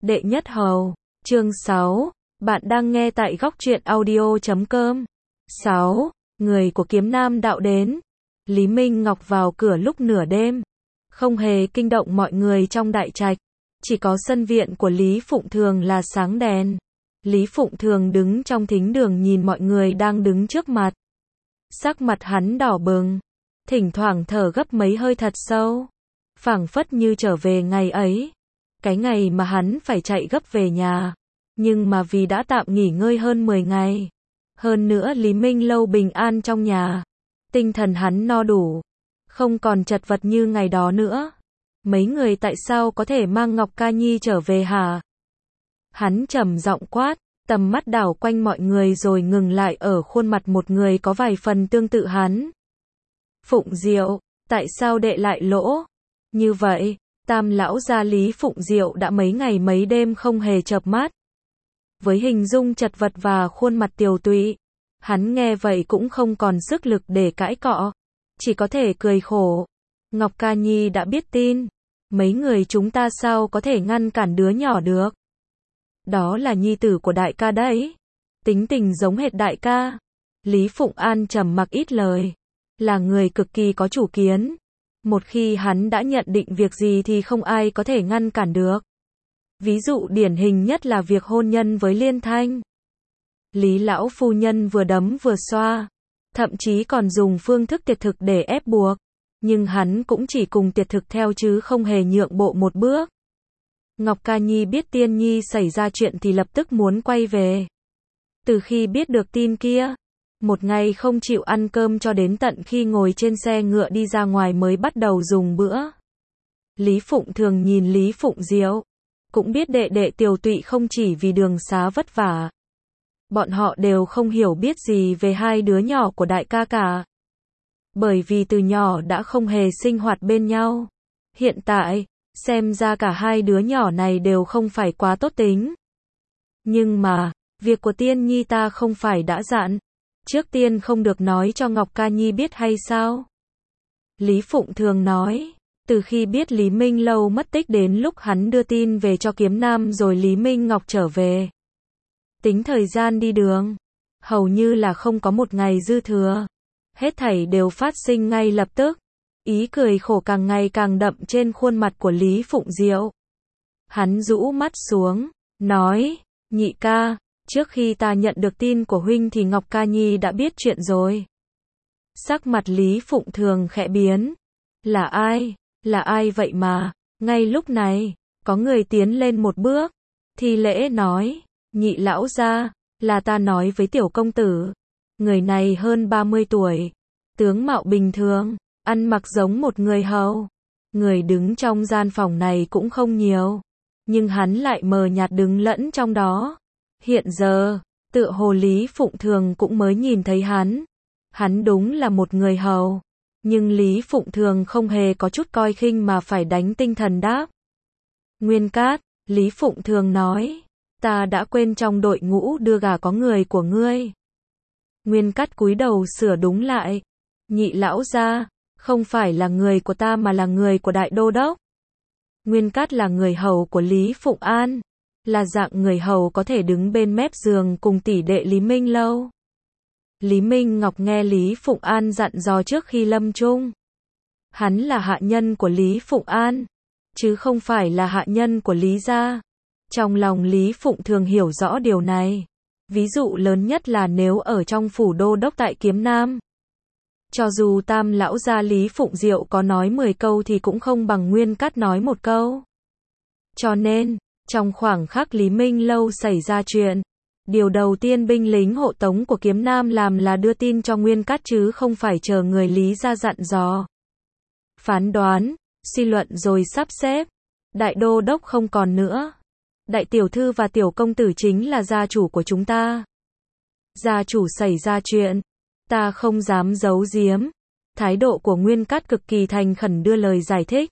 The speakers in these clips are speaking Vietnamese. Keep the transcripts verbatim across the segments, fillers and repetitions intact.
Đệ nhất hầu, chương sáu, bạn đang nghe tại góc truyện audio chấm com. sáu. Người của Kiếm Nam đạo đến. Lý Minh Ngọc vào cửa lúc nửa đêm, không hề kinh động mọi người trong đại trạch, chỉ có sân viện của Lý Phụng Thường là sáng đèn. Lý Phụng Thường đứng trong thính đường nhìn mọi người đang đứng trước mặt. Sắc mặt hắn đỏ bừng, thỉnh thoảng thở gấp mấy hơi thật sâu, phảng phất như trở về ngày ấy, cái ngày mà hắn phải chạy gấp về nhà, nhưng mà vì đã tạm nghỉ ngơi hơn mười ngày, hơn nữa Lý Minh Lâu bình an trong nhà, tinh thần hắn no đủ, không còn chật vật như ngày đó nữa. Mấy người tại sao có thể mang Ngọc Ca Nhi trở về hả? Hắn trầm giọng quát, tầm mắt đảo quanh mọi người rồi ngừng lại ở khuôn mặt một người có vài phần tương tự hắn. Phụng Diệu, tại sao đệ lại lỗ? Như vậy, Tam lão gia Lý Phụng Diệu đã mấy ngày mấy đêm không hề chợp mắt. Với hình dung chật vật và khuôn mặt tiều tụy, hắn nghe vậy cũng không còn sức lực để cãi cọ, chỉ có thể cười khổ. Ngọc Ca Nhi đã biết tin, mấy người chúng ta sao có thể ngăn cản đứa nhỏ được? Đó là nhi tử của đại ca đấy, tính tình giống hệt đại ca. Lý Phụng An trầm mặc ít lời, là người cực kỳ có chủ kiến. Một khi hắn đã nhận định việc gì thì không ai có thể ngăn cản được. Ví dụ điển hình nhất là việc hôn nhân với Liên Thanh. Lý lão phu nhân vừa đấm vừa xoa, thậm chí còn dùng phương thức tiệt thực để ép buộc, nhưng hắn cũng chỉ cùng tiệt thực theo chứ không hề nhượng bộ một bước. Ngọc Ca Nhi biết Tiên Nhi xảy ra chuyện thì lập tức muốn quay về. Từ khi biết được tin kia, một ngày không chịu ăn cơm cho đến tận khi ngồi trên xe ngựa đi ra ngoài mới bắt đầu dùng bữa. Lý Phụng Thường nhìn Lý Phụng Diệu, cũng biết đệ đệ tiều tụy không chỉ vì đường xá vất vả. Bọn họ đều không hiểu biết gì về hai đứa nhỏ của đại ca cả. Bởi vì từ nhỏ đã không hề sinh hoạt bên nhau. Hiện tại, xem ra cả hai đứa nhỏ này đều không phải quá tốt tính. Nhưng mà, việc của Tiên Nhi ta không phải đã dặn, trước tiên không được nói cho Ngọc Ca Nhi biết hay sao? Lý Phụng Thường nói, từ khi biết Lý Minh Lâu mất tích đến lúc hắn đưa tin về cho Kiếm Nam rồi Lý Minh Ngọc trở về. Tính thời gian đi đường, hầu như là không có một ngày dư thừa. Hết thảy đều phát sinh ngay lập tức. Ý cười khổ càng ngày càng đậm trên khuôn mặt của Lý Phụng Diệu. Hắn rũ mắt xuống, nói, nhị ca, trước khi ta nhận được tin của huynh thì Ngọc Ca Nhi đã biết chuyện rồi. Sắc mặt Lý Phụng Thường khẽ biến. Là ai? Là ai vậy mà? Ngay lúc này, có người tiến lên một bước, thi lễ nói, nhị lão gia, là ta nói với tiểu công tử. Người này hơn ba mươi tuổi, tướng mạo bình thường, ăn mặc giống một người hầu. Người đứng trong gian phòng này cũng không nhiều, nhưng hắn lại mờ nhạt đứng lẫn trong đó. Hiện giờ, tựa hồ Lý Phụng Thường cũng mới nhìn thấy hắn. Hắn đúng là một người hầu, nhưng Lý Phụng Thường không hề có chút coi khinh mà phải đánh tinh thần đáp. Nguyên Cát, Lý Phụng Thường nói, ta đã quên trong đội ngũ đưa gà có người của ngươi. Nguyên Cát cúi đầu sửa đúng lại, nhị lão gia, không phải là người của ta mà là người của đại đô đốc. Nguyên Cát là người hầu của Lý Phụng An, là dạng người hầu có thể đứng bên mép giường cùng tỷ đệ Lý Minh Lâu. Lý Minh Ngọc nghe Lý Phụng An dặn dò trước khi lâm chung. Hắn là hạ nhân của Lý Phụng An, chứ không phải là hạ nhân của Lý gia. Trong lòng Lý Phụng Thường hiểu rõ điều này. Ví dụ lớn nhất là nếu ở trong phủ đô đốc tại Kiếm Nam. Cho dù Tam lão gia Lý Phụng Diệu có nói mười câu thì cũng không bằng Nguyên Cát nói một câu. Cho nên, trong khoảng khắc Lý Minh Lâu xảy ra chuyện, điều đầu tiên binh lính hộ tống của Kiếm Nam làm là đưa tin cho Nguyên Cát chứ không phải chờ người Lý gia dặn dò. Phán đoán, suy luận rồi sắp xếp. Đại đô đốc không còn nữa. Đại tiểu thư và tiểu công tử chính là gia chủ của chúng ta. Gia chủ xảy ra chuyện, ta không dám giấu giếm. Thái độ của Nguyên Cát cực kỳ thành khẩn đưa lời giải thích.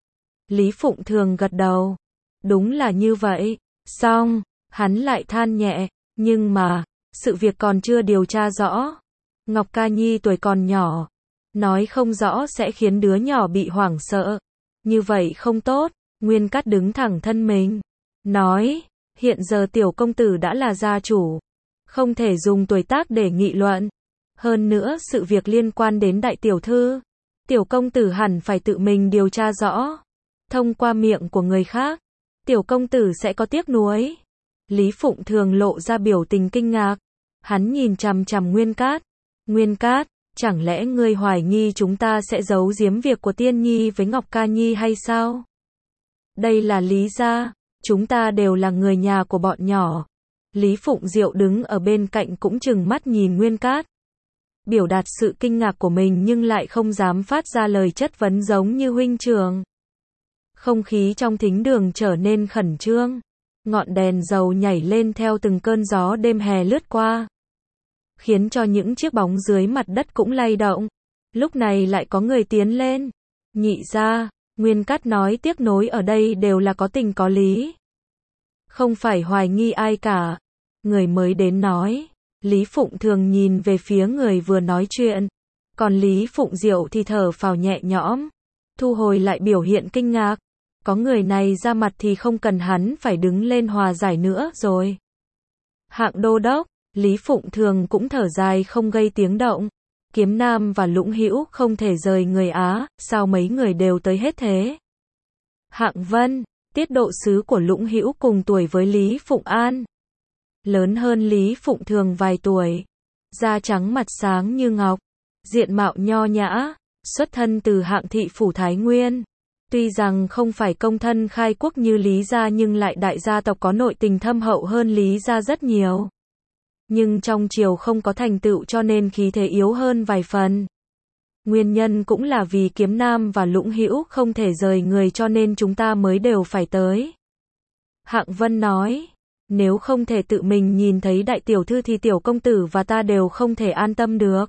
Lý Phụng Thường gật đầu. Đúng là như vậy. Xong, hắn lại than nhẹ. Nhưng mà, sự việc còn chưa điều tra rõ. Ngọc Ca Nhi tuổi còn nhỏ. Nói không rõ sẽ khiến đứa nhỏ bị hoảng sợ. Như vậy không tốt. Nguyên Cát đứng thẳng thân mình. nói, hiện giờ tiểu công tử đã là gia chủ, không thể dùng tuổi tác để nghị luận. Hơn nữa sự việc liên quan đến đại tiểu thư, tiểu công tử hẳn phải tự mình điều tra rõ. Thông qua miệng của người khác, tiểu công tử sẽ có tiếc nuối. Lý Phụng Thường lộ ra biểu tình kinh ngạc. Hắn nhìn chằm chằm Nguyên Cát. Nguyên Cát, chẳng lẽ ngươi hoài nghi chúng ta sẽ giấu giếm việc của Tiên Nhi với Ngọc Ca Nhi hay sao? Đây là Lý gia, chúng ta đều là người nhà của bọn nhỏ. Lý Phụng Diệu đứng ở bên cạnh cũng trừng mắt nhìn Nguyên Cát. Biểu đạt sự kinh ngạc của mình nhưng lại không dám phát ra lời chất vấn giống như huynh trưởng. Không khí trong thính đường trở nên khẩn trương. Ngọn đèn dầu nhảy lên theo từng cơn gió đêm hè lướt qua, khiến cho những chiếc bóng dưới mặt đất cũng lay động. Lúc này lại có người tiến lên. Nhị gia, Nguyên Cát nói tiếc nối ở đây đều là có tình có lý. Không phải hoài nghi ai cả. Người mới đến nói. Lý Phụng Thường nhìn về phía người vừa nói chuyện. Còn Lý Phụng Diệu thì thở phào nhẹ nhõm. Thu hồi lại biểu hiện kinh ngạc. Có người này ra mặt thì không cần hắn phải đứng lên hòa giải nữa rồi. Hạng đô đốc, Lý Phụng Thường cũng thở dài không gây tiếng động. Kiếm Nam và Lũng Hữu không thể rời người Á, sao mấy người đều tới hết thế? Hạng Vân, tiết độ sứ của Lũng Hữu cùng tuổi với Lý Phụng An. Lớn hơn Lý Phụng Thường vài tuổi. Da trắng mặt sáng như ngọc. Diện mạo nho nhã, xuất thân từ Hạng thị phủ Thái Nguyên. Tuy rằng không phải công thân khai quốc như Lý gia nhưng lại đại gia tộc có nội tình thâm hậu hơn Lý gia rất nhiều. Nhưng trong triều không có thành tựu cho nên khí thế yếu hơn vài phần. Nguyên nhân cũng là vì Kiếm Nam và Lũng Hữu không thể rời người cho nên chúng ta mới đều phải tới. Hạng Vân nói, nếu không thể tự mình nhìn thấy đại tiểu thư thì tiểu công tử và ta đều không thể an tâm được.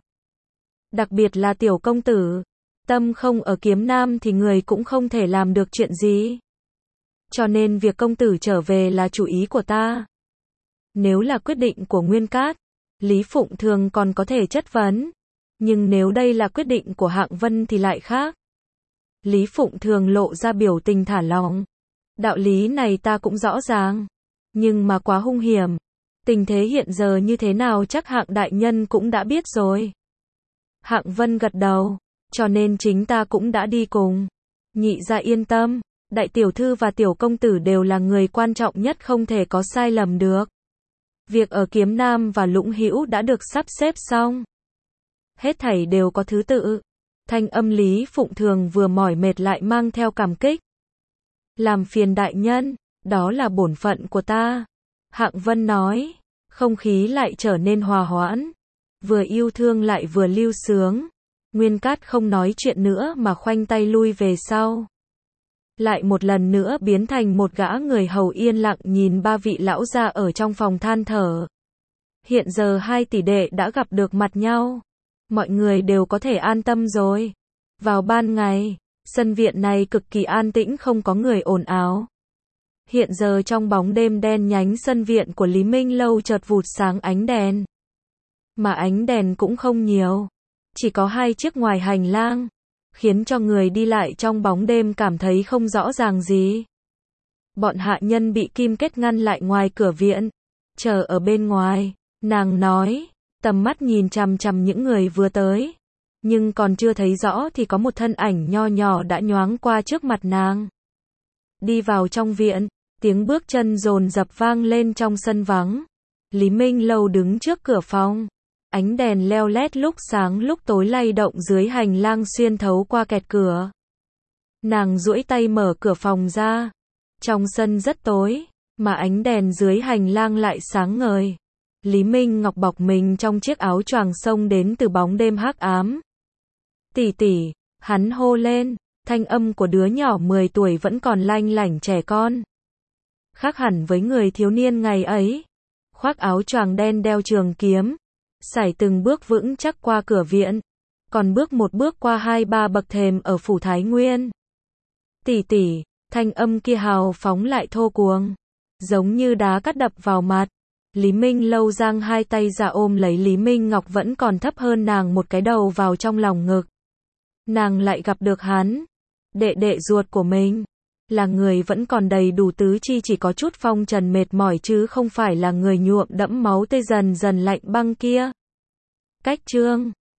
Đặc biệt là tiểu công tử. Tâm không ở Kiếm Nam thì người cũng không thể làm được chuyện gì. Cho nên việc công tử trở về là chủ ý của ta. Nếu là quyết định của Nguyên Cát, Lý Phụng Thường còn có thể chất vấn. Nhưng nếu đây là quyết định của Hạng Vân thì lại khác. Lý Phụng Thường lộ ra biểu tình thả lỏng. Đạo lý này ta cũng rõ ràng. Nhưng mà quá hung hiểm. Tình thế hiện giờ như thế nào chắc Hạng đại nhân cũng đã biết rồi. Hạng Vân gật đầu. Cho nên chính ta cũng đã đi cùng. Nhị gia yên tâm. Đại tiểu thư và tiểu công tử đều là người quan trọng nhất không thể có sai lầm được. Việc ở Kiếm Nam và Lũng Hữu đã được sắp xếp xong. Hết thảy đều có thứ tự. Thanh âm Lý Phụng Thường vừa mỏi mệt lại mang theo cảm kích. Làm phiền đại nhân, đó là bổn phận của ta. Hạng Vân nói, không khí lại trở nên hòa hoãn. Vừa yêu thương lại vừa lưu sướng. Nguyên Cát không nói chuyện nữa mà khoanh tay lui về sau. Lại một lần nữa biến thành một gã người hầu yên lặng nhìn ba vị lão gia ở trong phòng than thở. Hiện giờ hai tỷ đệ đã gặp được mặt nhau. Mọi người đều có thể an tâm rồi. Vào ban ngày, sân viện này cực kỳ an tĩnh không có người ồn ào. Hiện giờ trong bóng đêm đen nhánh sân viện của Lý Minh Lâu chợt vụt sáng ánh đèn. Mà ánh đèn cũng không nhiều. Chỉ có hai chiếc ngoài hành lang. Khiến cho người đi lại trong bóng đêm cảm thấy không rõ ràng gì. Bọn hạ nhân bị Kim Kết ngăn lại ngoài cửa viện. Chờ ở bên ngoài. Nàng nói. Tầm mắt nhìn chằm chằm những người vừa tới. Nhưng còn chưa thấy rõ thì có một thân ảnh nho nhỏ đã nhoáng qua trước mặt nàng. Đi vào trong viện. Tiếng bước chân dồn dập vang lên trong sân vắng. Lý Minh Lâu đứng trước cửa phòng. Ánh đèn leo lét lúc sáng lúc tối lay động dưới hành lang xuyên thấu qua kẹt cửa. Nàng duỗi tay mở cửa phòng ra. Trong sân rất tối, mà ánh đèn dưới hành lang lại sáng ngời. Lý Minh Ngọc bọc mình trong chiếc áo choàng xông đến từ bóng đêm hắc ám. Tỷ tỷ, hắn hô lên, thanh âm của đứa nhỏ mười tuổi vẫn còn lanh lảnh trẻ con. Khác hẳn với người thiếu niên ngày ấy. Khoác áo choàng đen đeo trường kiếm. Sải từng bước vững chắc qua cửa viện. Còn bước một bước qua hai ba bậc thềm ở phủ Thái Nguyên. Tỷ tỷ, thanh âm kia hào phóng lại thô cuồng. Giống như đá cắt đập vào mặt. Lý Minh Lâu giang hai tay ra ôm lấy Lý Minh Ngọc vẫn còn thấp hơn nàng một cái đầu vào trong lòng ngực. Nàng lại gặp được hắn. Đệ đệ ruột của mình. là người vẫn còn đầy đủ tứ chi, chỉ có chút phong trần mệt mỏi chứ không phải là người nhuộm đẫm máu tươi dần dần lạnh băng kia. Cách chương